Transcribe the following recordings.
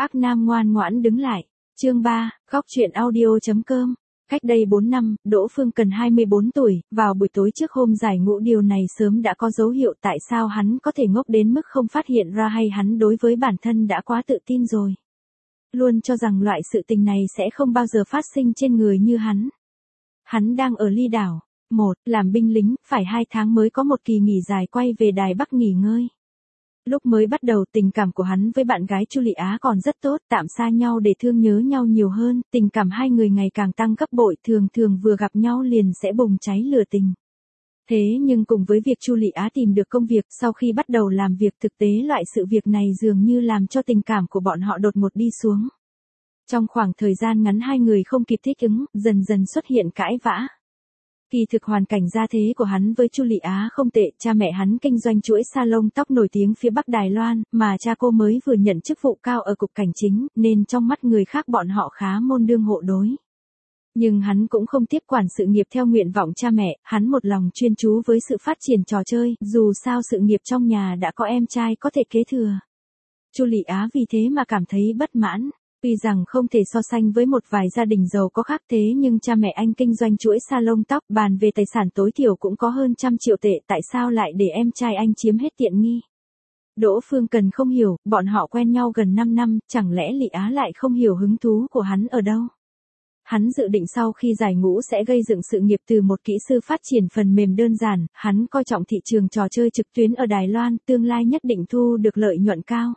Ác Nam ngoan ngoãn đứng lại. Chương 3, Góc truyện audio.com. Cách đây 4 năm, Đỗ Phương Cần 24 tuổi, vào buổi tối trước hôm giải ngũ điều này sớm đã có dấu hiệu tại sao hắn có thể ngốc đến mức không phát hiện ra hay hắn đối với bản thân đã quá tự tin rồi. Luôn cho rằng loại sự tình này sẽ không bao giờ phát sinh trên người như hắn. Hắn đang ở Ly Đảo. Làm binh lính, phải 2 tháng mới có một kỳ nghỉ dài quay về Đài Bắc nghỉ ngơi. Lúc mới bắt đầu tình cảm của hắn với bạn gái Chu Lị Á còn rất tốt, tạm xa nhau để thương nhớ nhau nhiều hơn, tình cảm hai người ngày càng tăng gấp bội, thường vừa gặp nhau liền sẽ bùng cháy lửa tình. Thế nhưng cùng với việc Chu Lị Á tìm được công việc, sau khi bắt đầu làm việc thực tế loại sự việc này dường như làm cho tình cảm của bọn họ đột ngột đi xuống. Trong khoảng thời gian ngắn hai người không kịp thích ứng, dần dần xuất hiện cãi vã. Kỳ thực hoàn cảnh gia thế của hắn với Chu Lị Á không tệ, cha mẹ hắn kinh doanh chuỗi salon tóc nổi tiếng phía Bắc Đài Loan, mà cha cô mới vừa nhận chức vụ cao ở cục cảnh chính, nên trong mắt người khác bọn họ khá môn đương hộ đối. Nhưng hắn cũng không tiếp quản sự nghiệp theo nguyện vọng cha mẹ, hắn một lòng chuyên chú với sự phát triển trò chơi, dù sao sự nghiệp trong nhà đã có em trai có thể kế thừa. Chu Lị Á vì thế mà cảm thấy bất mãn. Tuy rằng không thể so sánh với một vài gia đình giàu có khác thế nhưng cha mẹ anh kinh doanh chuỗi salon tóc, bàn về tài sản tối thiểu cũng có hơn 100 triệu tệ, tại sao lại để em trai anh chiếm hết tiện nghi? Đỗ Phương Cần không hiểu, bọn họ quen nhau gần 5 năm, chẳng lẽ Lị Á lại không hiểu hứng thú của hắn ở đâu? Hắn dự định sau khi giải ngũ sẽ gây dựng sự nghiệp từ một kỹ sư phát triển phần mềm đơn giản, hắn coi trọng thị trường trò chơi trực tuyến ở Đài Loan, tương lai nhất định thu được lợi nhuận cao.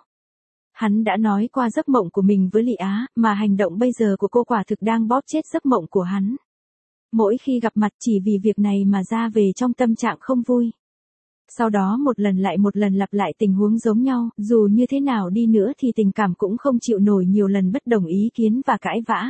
Hắn đã nói qua giấc mộng của mình với Lị Á, mà hành động bây giờ của cô quả thực đang bóp chết giấc mộng của hắn. Mỗi khi gặp mặt chỉ vì việc này mà ra về trong tâm trạng không vui. Sau đó một lần lặp lại tình huống giống nhau, dù như thế nào đi nữa thì tình cảm cũng không chịu nổi nhiều lần bất đồng ý kiến và cãi vã.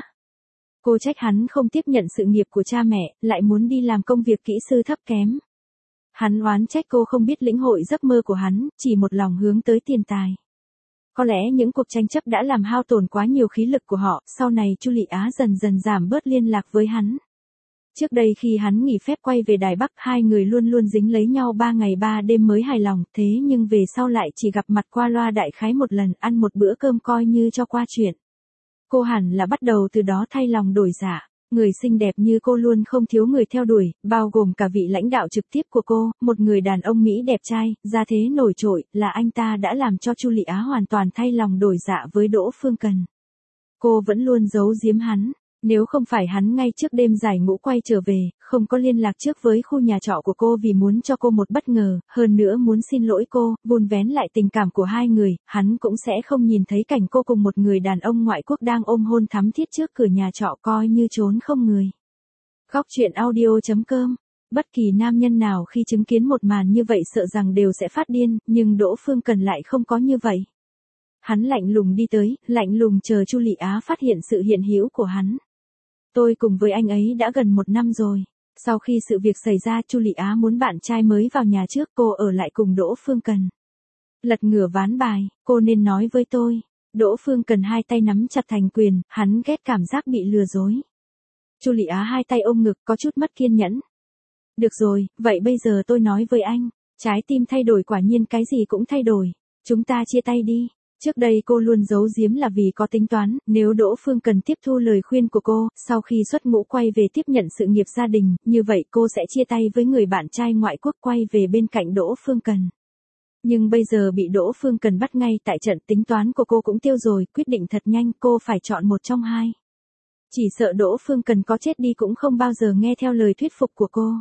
Cô trách hắn không tiếp nhận sự nghiệp của cha mẹ, lại muốn đi làm công việc kỹ sư thấp kém. Hắn oán trách cô không biết lĩnh hội giấc mơ của hắn, chỉ một lòng hướng tới tiền tài. Có lẽ những cuộc tranh chấp đã làm hao tổn quá nhiều khí lực của họ, sau này Chu Lị Á dần dần giảm bớt liên lạc với hắn. Trước đây khi hắn nghỉ phép quay về Đài Bắc, hai người luôn dính lấy nhau 3 ngày 3 đêm mới hài lòng, thế nhưng về sau lại chỉ gặp mặt qua loa đại khái một lần, ăn một bữa cơm coi như cho qua chuyện. Cô hẳn là bắt đầu từ đó thay lòng đổi dạ. Người xinh đẹp như cô luôn không thiếu người theo đuổi, bao gồm cả vị lãnh đạo trực tiếp của cô, một người đàn ông Mỹ đẹp trai, gia thế nổi trội, là anh ta đã làm cho Chu Lị Á hoàn toàn thay lòng đổi dạ với Đỗ Phương Cần. Cô vẫn luôn giấu giếm hắn, nếu không phải hắn ngay trước đêm giải ngũ quay trở về, không có liên lạc trước với khu nhà trọ của cô vì muốn cho cô một bất ngờ, hơn nữa muốn xin lỗi cô, vun vén lại tình cảm của hai người, hắn cũng sẽ không nhìn thấy cảnh cô cùng một người đàn ông ngoại quốc đang ôm hôn thắm thiết trước cửa nhà trọ coi như trốn không người. Góc truyện audio.com. Bất kỳ nam nhân nào khi chứng kiến một màn như vậy sợ rằng đều sẽ phát điên, nhưng Đỗ Phương Cần lại không có như vậy. Hắn lạnh lùng đi tới, lạnh lùng chờ Chu Lị Á phát hiện sự hiện hữu của hắn. Tôi cùng với anh ấy đã gần 1 năm rồi. Sau khi sự việc xảy ra, Chu Lị Á muốn bạn trai mới vào nhà trước, cô ở lại cùng Đỗ Phương Cần. Lật ngửa ván bài, cô nên nói với tôi. Đỗ Phương Cần hai tay nắm chặt thành quyền, hắn ghét cảm giác bị lừa dối. Chu Lị Á hai tay ôm ngực, có chút mất kiên nhẫn. Được rồi, vậy bây giờ tôi nói với anh. Trái tim thay đổi quả nhiên cái gì cũng thay đổi. Chúng ta chia tay đi. Trước đây cô luôn giấu giếm là vì có tính toán, nếu Đỗ Phương Cần tiếp thu lời khuyên của cô, sau khi xuất ngũ quay về tiếp nhận sự nghiệp gia đình, như vậy cô sẽ chia tay với người bạn trai ngoại quốc quay về bên cạnh Đỗ Phương Cần. Nhưng bây giờ bị Đỗ Phương Cần bắt ngay tại trận, tính toán của cô cũng tiêu rồi, quyết định thật nhanh, cô phải chọn một trong hai. Chỉ sợ Đỗ Phương Cần có chết đi cũng không bao giờ nghe theo lời thuyết phục của cô.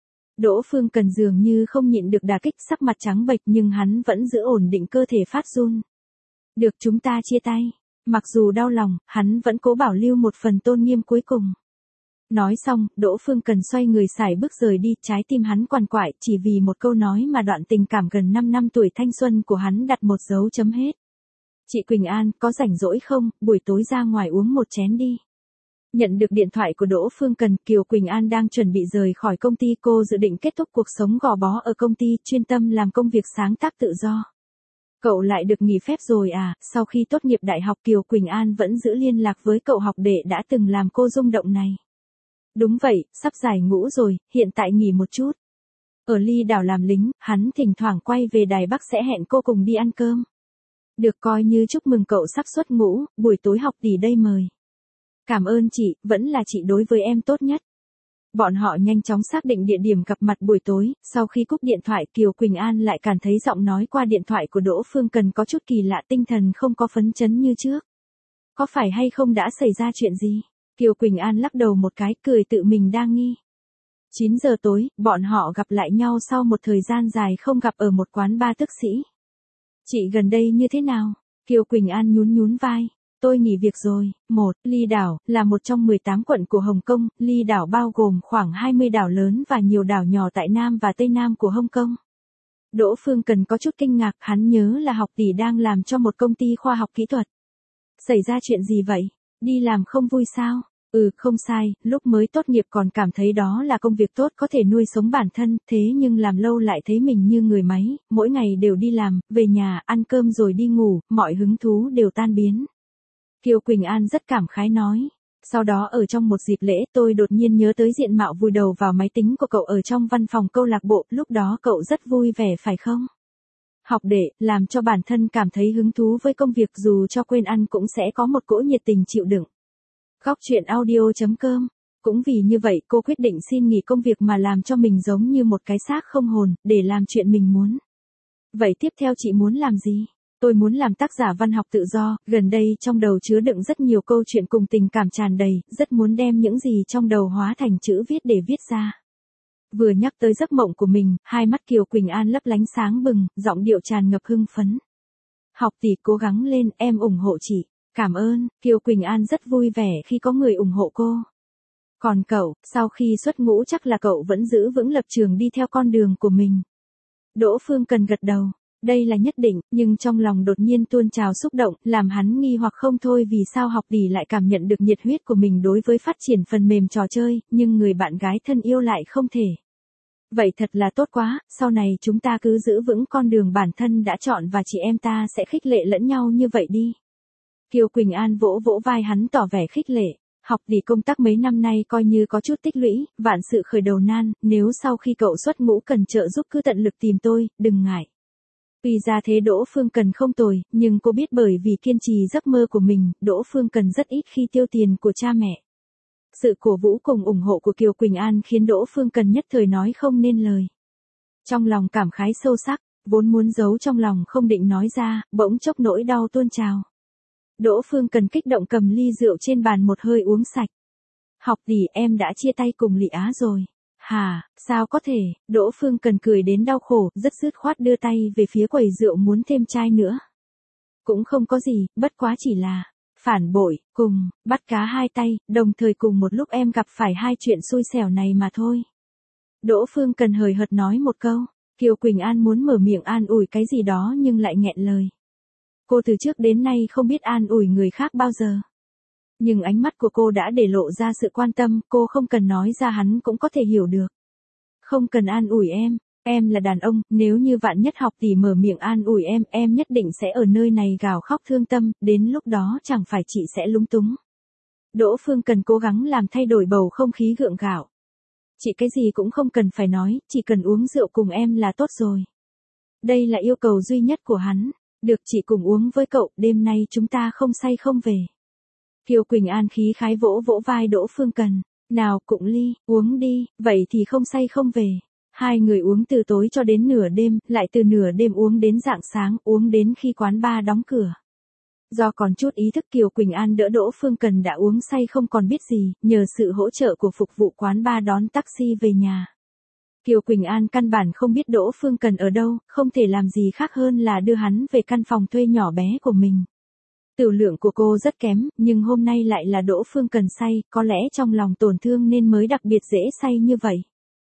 Đỗ Phương Cần dường như không nhịn được đả kích, sắc mặt trắng bệch nhưng hắn vẫn giữ ổn định cơ thể phát run. Được, chúng ta chia tay. Mặc dù đau lòng, hắn vẫn cố bảo lưu một phần tôn nghiêm cuối cùng. Nói xong, Đỗ Phương Cần xoay người sải bước rời đi, trái tim hắn quằn quại, chỉ vì một câu nói mà đoạn tình cảm gần 5 năm tuổi thanh xuân của hắn đặt một dấu chấm hết. Chị Quỳnh An, có rảnh rỗi không, buổi tối ra ngoài uống một chén đi. Nhận được điện thoại của Đỗ Phương Cần, Kiều Quỳnh An đang chuẩn bị rời khỏi công ty, cô dự định kết thúc cuộc sống gò bó ở công ty, chuyên tâm làm công việc sáng tác tự do. Cậu lại được nghỉ phép rồi à? Sau khi tốt nghiệp đại học, Kiều Quỳnh An vẫn giữ liên lạc với cậu học đệ đã từng làm cô rung động này. Đúng vậy, sắp giải ngũ rồi, hiện tại nghỉ một chút. Ở Ly Đảo làm lính, hắn thỉnh thoảng quay về Đài Bắc sẽ hẹn cô cùng đi ăn cơm. Được coi như chúc mừng cậu sắp xuất ngũ, buổi tối học tỷ đây mời. Cảm ơn chị, vẫn là chị đối với em tốt nhất. Bọn họ nhanh chóng xác định địa điểm gặp mặt buổi tối, sau khi cúp điện thoại Kiều Quỳnh An lại cảm thấy giọng nói qua điện thoại của Đỗ Phương Cần có chút kỳ lạ, tinh thần không có phấn chấn như trước. Có phải hay không đã xảy ra chuyện gì? Kiều Quỳnh An lắc đầu một cái, cười tự mình đang nghi. 9 giờ tối, bọn họ gặp lại nhau sau một thời gian dài không gặp ở một quán bar tức sĩ. Chị gần đây như thế nào? Kiều Quỳnh An nhún nhún vai. Tôi nghỉ việc rồi. Ly đảo, là một trong 18 quận của Hồng Kông, Ly đảo bao gồm khoảng 20 đảo lớn và nhiều đảo nhỏ tại Nam và Tây Nam của Hồng Kông. Đỗ Phương Cần có chút kinh ngạc, hắn nhớ là học tỷ đang làm cho một công ty khoa học kỹ thuật. Xảy ra chuyện gì vậy? Đi làm không vui sao? Không sai, lúc mới tốt nghiệp còn cảm thấy đó là công việc tốt có thể nuôi sống bản thân, thế nhưng làm lâu lại thấy mình như người máy, mỗi ngày đều đi làm, về nhà, ăn cơm rồi đi ngủ, mọi hứng thú đều tan biến. Kiều Quỳnh An rất cảm khái nói. Sau đó ở trong một dịp lễ tôi đột nhiên nhớ tới diện mạo vùi đầu vào máy tính của cậu ở trong văn phòng câu lạc bộ, lúc đó cậu rất vui vẻ phải không? Học để, làm cho bản thân cảm thấy hứng thú với công việc dù cho quên ăn cũng sẽ có một cỗ nhiệt tình chịu đựng. Góc truyện audio.com. Cũng vì như vậy cô quyết định xin nghỉ công việc mà làm cho mình giống như một cái xác không hồn, để làm chuyện mình muốn. Vậy tiếp theo chị muốn làm gì? Tôi muốn làm tác giả văn học tự do, gần đây trong đầu chứa đựng rất nhiều câu chuyện cùng tình cảm tràn đầy, rất muốn đem những gì trong đầu hóa thành chữ viết để viết ra. Vừa nhắc tới giấc mộng của mình, hai mắt Kiều Quỳnh An lấp lánh sáng bừng, giọng điệu tràn ngập hưng phấn. Học tỷ cố gắng lên, em ủng hộ chị. Cảm ơn, Kiều Quỳnh An rất vui vẻ khi có người ủng hộ cô. Còn cậu, sau khi xuất ngũ chắc là cậu vẫn giữ vững lập trường đi theo con đường của mình. Đỗ Phương Cần gật đầu. Đây là nhất định, nhưng trong lòng đột nhiên tuôn trào xúc động, làm hắn nghi hoặc không thôi vì sao học tỷ lại cảm nhận được nhiệt huyết của mình đối với phát triển phần mềm trò chơi, nhưng người bạn gái thân yêu lại không thể. Vậy thật là tốt quá, sau này chúng ta cứ giữ vững con đường bản thân đã chọn và chị em ta sẽ khích lệ lẫn nhau như vậy đi. Kiều Quỳnh An vỗ vỗ vai hắn tỏ vẻ khích lệ. Học tỷ công tác mấy năm nay coi như có chút tích lũy, vạn sự khởi đầu nan, nếu sau khi cậu xuất ngũ cần trợ giúp cứ tận lực tìm tôi, đừng ngại. Tuy ra thế Đỗ Phương Cần không tồi, nhưng cô biết bởi vì kiên trì giấc mơ của mình, Đỗ Phương Cần rất ít khi tiêu tiền của cha mẹ. Sự cổ vũ cùng ủng hộ của Kiều Quỳnh An khiến Đỗ Phương Cần nhất thời nói không nên lời. Trong lòng cảm khái sâu sắc, vốn muốn giấu trong lòng không định nói ra, bỗng chốc nỗi đau tuôn trào. Đỗ Phương Cần kích động cầm ly rượu trên bàn một hơi uống sạch. Học tỷ, em đã chia tay cùng Lị Á rồi. Hả, sao có thể? Đỗ Phương Cần cười đến đau khổ, rất dứt khoát đưa tay về phía quầy rượu muốn thêm chai nữa. Cũng không có gì, bất quá chỉ là phản bội, cùng bắt cá hai tay, đồng thời cùng một lúc em gặp phải hai chuyện xui xẻo này mà thôi. Đỗ Phương Cần hời hợt nói một câu. Kiều Quỳnh An muốn mở miệng an ủi cái gì đó nhưng lại nghẹn lời. Cô từ trước đến nay không biết an ủi người khác bao giờ. Nhưng ánh mắt của cô đã để lộ ra sự quan tâm, cô không cần nói ra hắn cũng có thể hiểu được. Không cần an ủi em là đàn ông, nếu như vạn nhất học tỷ mở miệng an ủi em nhất định sẽ ở nơi này gào khóc thương tâm, đến lúc đó chẳng phải chị sẽ lúng túng. Đỗ Phương Cần cố gắng làm thay đổi bầu không khí gượng gạo. Chị cái gì cũng không cần phải nói, chỉ cần uống rượu cùng em là tốt rồi. Đây là yêu cầu duy nhất của hắn. Được chị cùng uống với cậu, đêm nay chúng ta không say không về. Kiều Quỳnh An khí khái vỗ vỗ vai Đỗ Phương Cần. Nào cụng ly, uống đi, vậy thì không say không về. Hai người uống từ tối cho đến nửa đêm, lại từ nửa đêm uống đến rạng sáng, uống đến khi quán bar đóng cửa. Do còn chút ý thức Kiều Quỳnh An đỡ Đỗ Phương Cần đã uống say không còn biết gì, nhờ sự hỗ trợ của phục vụ quán bar đón taxi về nhà. Kiều Quỳnh An căn bản không biết Đỗ Phương Cần ở đâu, không thể làm gì khác hơn là đưa hắn về căn phòng thuê nhỏ bé của mình. Tửu lượng của cô rất kém, nhưng hôm nay lại là Đỗ Phương Cần say, có lẽ trong lòng tổn thương nên mới đặc biệt dễ say như vậy.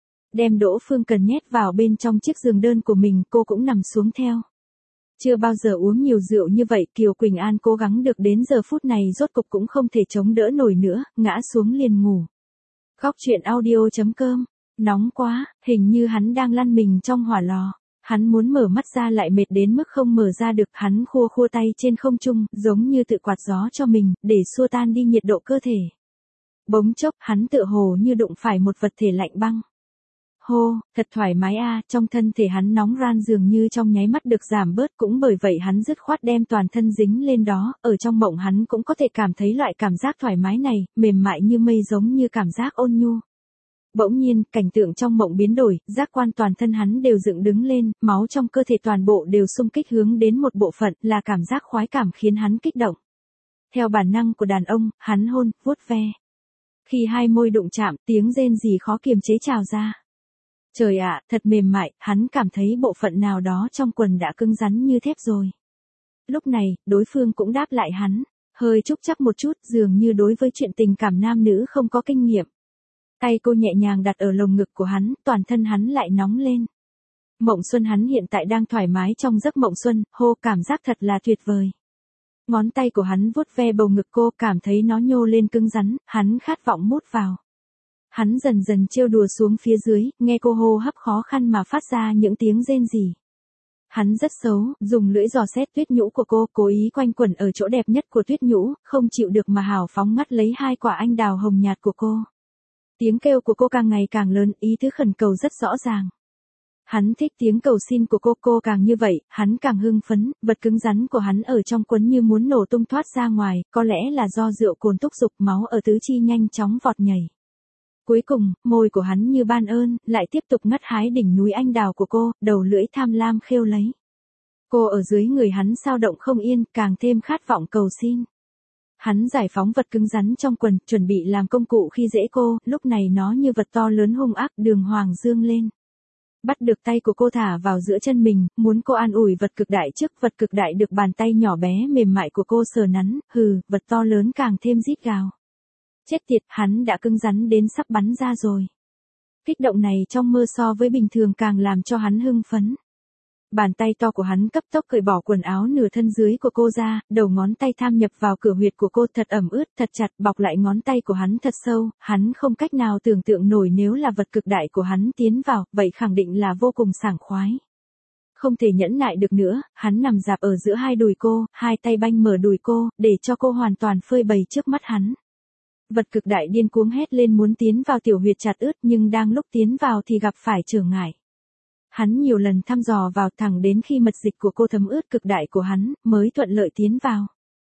Đem Đỗ Phương Cần nhét vào bên trong chiếc giường đơn của mình, cô cũng nằm xuống theo. Chưa bao giờ uống nhiều rượu như vậy, Kiều Quỳnh An cố gắng được đến giờ phút này rốt cục cũng không thể chống đỡ nổi nữa, ngã xuống liền ngủ. Góc truyện audio.com. Nóng quá, hình như hắn đang lăn mình trong hỏa lò. Hắn muốn mở mắt ra lại mệt đến mức không mở ra được, hắn khua khua tay trên không trung, giống như tự quạt gió cho mình, để xua tan đi nhiệt độ cơ thể. Bỗng chốc, hắn tựa hồ như đụng phải một vật thể lạnh băng. Hô, thật thoải mái a, trong thân thể hắn nóng ran dường như trong nháy mắt được giảm bớt, cũng bởi vậy hắn dứt khoát đem toàn thân dính lên đó, ở trong mộng hắn cũng có thể cảm thấy loại cảm giác thoải mái này, mềm mại như mây giống như cảm giác ôn nhu. Bỗng nhiên, cảnh tượng trong mộng biến đổi, giác quan toàn thân hắn đều dựng đứng lên, máu trong cơ thể toàn bộ đều xung kích hướng đến một bộ phận, là cảm giác khoái cảm khiến hắn kích động. Theo bản năng của đàn ông, hắn hôn, vuốt ve. Khi hai môi đụng chạm, tiếng rên rỉ khó kiềm chế trào ra. Trời ạ, thật mềm mại, hắn cảm thấy bộ phận nào đó trong quần đã cứng rắn như thép rồi. Lúc này, đối phương cũng đáp lại hắn, hơi chúc chắc một chút, dường như đối với chuyện tình cảm nam nữ không có kinh nghiệm. Tay cô nhẹ nhàng đặt ở lồng ngực của hắn, toàn thân hắn lại nóng lên. Mộng xuân hắn hiện tại đang thoải mái trong giấc mộng xuân, hô, cảm giác thật là tuyệt vời. Ngón tay của hắn vuốt ve bầu ngực cô, cảm thấy nó nhô lên cứng rắn, hắn khát vọng mút vào. Hắn dần dần trêu đùa xuống phía dưới, nghe cô hô hấp khó khăn mà phát ra những tiếng rên rỉ. Hắn rất xấu, dùng lưỡi dò xét tuyết nhũ của cô, cố ý quanh quẩn ở chỗ đẹp nhất của tuyết nhũ, không chịu được mà hào phóng ngắt lấy hai quả anh đào hồng nhạt của cô. Tiếng kêu của cô càng ngày càng lớn, ý tứ khẩn cầu rất rõ ràng. Hắn thích tiếng cầu xin của cô càng như vậy, hắn càng hưng phấn, vật cứng rắn của hắn ở trong quấn như muốn nổ tung thoát ra ngoài, có lẽ là do rượu cồn thúc giục, máu ở tứ chi nhanh chóng vọt nhảy. Cuối cùng, môi của hắn như ban ơn, lại tiếp tục ngắt hái đỉnh núi anh đào của cô, đầu lưỡi tham lam khêu lấy. Cô ở dưới người hắn sao động không yên, càng thêm khát vọng cầu xin. Hắn giải phóng vật cứng rắn trong quần, chuẩn bị làm công cụ khi dễ cô, lúc này nó như vật to lớn hung ác, đường hoàng dương lên. Bắt được tay của cô thả vào giữa chân mình, muốn cô an ủi vật cực đại trước, vật cực đại được bàn tay nhỏ bé mềm mại của cô sờ nắn, vật to lớn càng thêm rít gào. Chết tiệt, hắn đã cứng rắn đến sắp bắn ra rồi. Kích động này trong mơ so với bình thường càng làm cho hắn hưng phấn. Bàn tay to của hắn cấp tốc cởi bỏ quần áo nửa thân dưới của cô ra, đầu ngón tay tham nhập vào cửa huyệt của cô thật ẩm ướt, thật chặt, bọc lại ngón tay của hắn thật sâu, hắn không cách nào tưởng tượng nổi nếu là vật cực đại của hắn tiến vào, vậy khẳng định là vô cùng sảng khoái. Không thể nhẫn nại được nữa, hắn nằm dạp ở giữa hai đùi cô, hai tay banh mở đùi cô, để cho cô hoàn toàn phơi bày trước mắt hắn. Vật cực đại điên cuống hét lên muốn tiến vào tiểu huyệt chặt ướt, nhưng đang lúc tiến vào thì gặp phải trở ngại. Hắn nhiều lần thăm dò vào thẳng đến khi mật dịch của cô thấm ướt cực đại của hắn, mới thuận lợi tiến vào.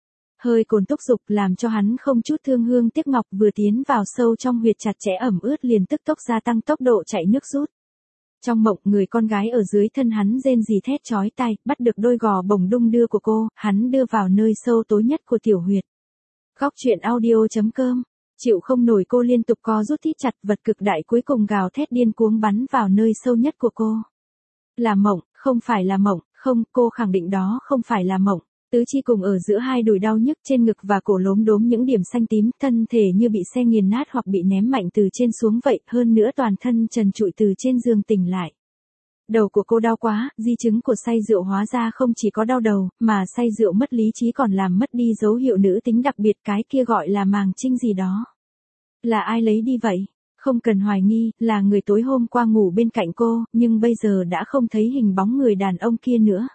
Hơi cồn thúc giục làm cho hắn không chút thương hương tiếc ngọc, vừa tiến vào sâu trong huyệt chặt chẽ ẩm ướt liền tức tốc gia tăng tốc độ chạy nước rút. Trong mộng, người con gái ở dưới thân hắn rên rỉ thét chói tai, bắt được đôi gò bồng đung đưa của cô, hắn đưa vào nơi sâu tối nhất của tiểu huyệt. Góc truyện audio.com. Chịu không nổi cô liên tục co rút thít chặt, vật cực đại cuối cùng gào thét điên cuống bắn vào nơi sâu nhất của cô. Là mộng, không phải là mộng, không, cô khẳng định đó không phải là mộng. Tứ chi cùng ở giữa hai đùi đau nhức, trên ngực và cổ lốm đốm những điểm xanh tím, thân thể như bị xe nghiền nát hoặc bị ném mạnh từ trên xuống vậy, hơn nữa toàn thân trần trụi từ trên giường tỉnh lại. Đầu của cô đau quá, di chứng của say rượu hóa ra không chỉ có đau đầu, mà say rượu mất lý trí còn làm mất đi dấu hiệu nữ tính đặc biệt, cái kia gọi là màng trinh gì đó. Là ai lấy đi vậy? Không cần hoài nghi, là người tối hôm qua ngủ bên cạnh cô, nhưng bây giờ đã không thấy hình bóng người đàn ông kia nữa.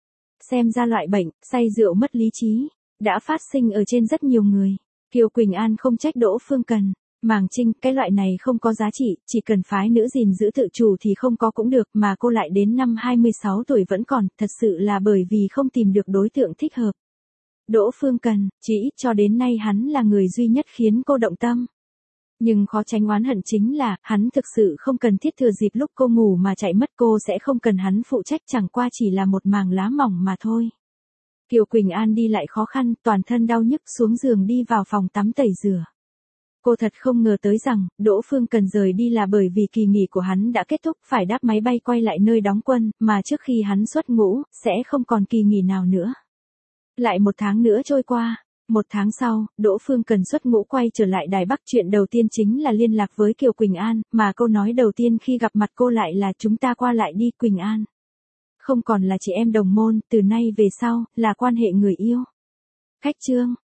Xem ra loại bệnh, say rượu mất lý trí, đã phát sinh ở trên rất nhiều người. Kiều Quỳnh An không trách Đỗ Phương Cần. Màng trinh, cái loại này không có giá trị, chỉ cần phái nữ gìn giữ tự chủ thì không có cũng được, mà cô lại đến năm 26 tuổi vẫn còn, thật sự là bởi vì không tìm được đối tượng thích hợp. Đỗ Phương Cần, chỉ ít cho đến nay hắn là người duy nhất khiến cô động tâm. Nhưng khó tránh oán hận chính là, hắn thực sự không cần thiết thừa dịp lúc cô ngủ mà chạy mất, cô sẽ không cần hắn phụ trách, chẳng qua chỉ là một màng lá mỏng mà thôi. Kiều Quỳnh An đi lại khó khăn, toàn thân đau nhức xuống giường đi vào phòng tắm tẩy rửa. Cô thật không ngờ tới rằng, Đỗ Phương Cần rời đi là bởi vì kỳ nghỉ của hắn đã kết thúc, phải đáp máy bay quay lại nơi đóng quân, mà trước khi hắn xuất ngũ, sẽ không còn kỳ nghỉ nào nữa. Lại một tháng nữa trôi qua. Một tháng sau, Đỗ Phương Cần xuất ngũ quay trở lại Đài Bắc, chuyện đầu tiên chính là liên lạc với Kiều Quỳnh An, mà câu nói đầu tiên khi gặp mặt cô lại là chúng ta qua lại đi Quỳnh An. Không còn là chị em đồng môn, từ nay về sau, là quan hệ người yêu. Khách chương.